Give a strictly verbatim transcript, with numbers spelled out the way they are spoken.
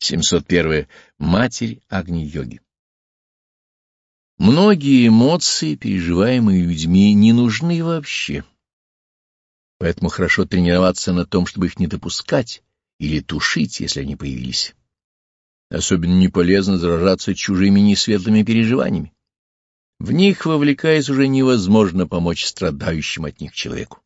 семьсот первое. Матерь Агни-йоги. Многие эмоции, переживаемые людьми, не нужны вообще. Поэтому хорошо тренироваться на том, чтобы их не допускать или тушить, если они появились. Особенно не полезно заражаться чужими несветлыми переживаниями. В них, вовлекаясь, уже невозможно помочь страдающему от них человеку.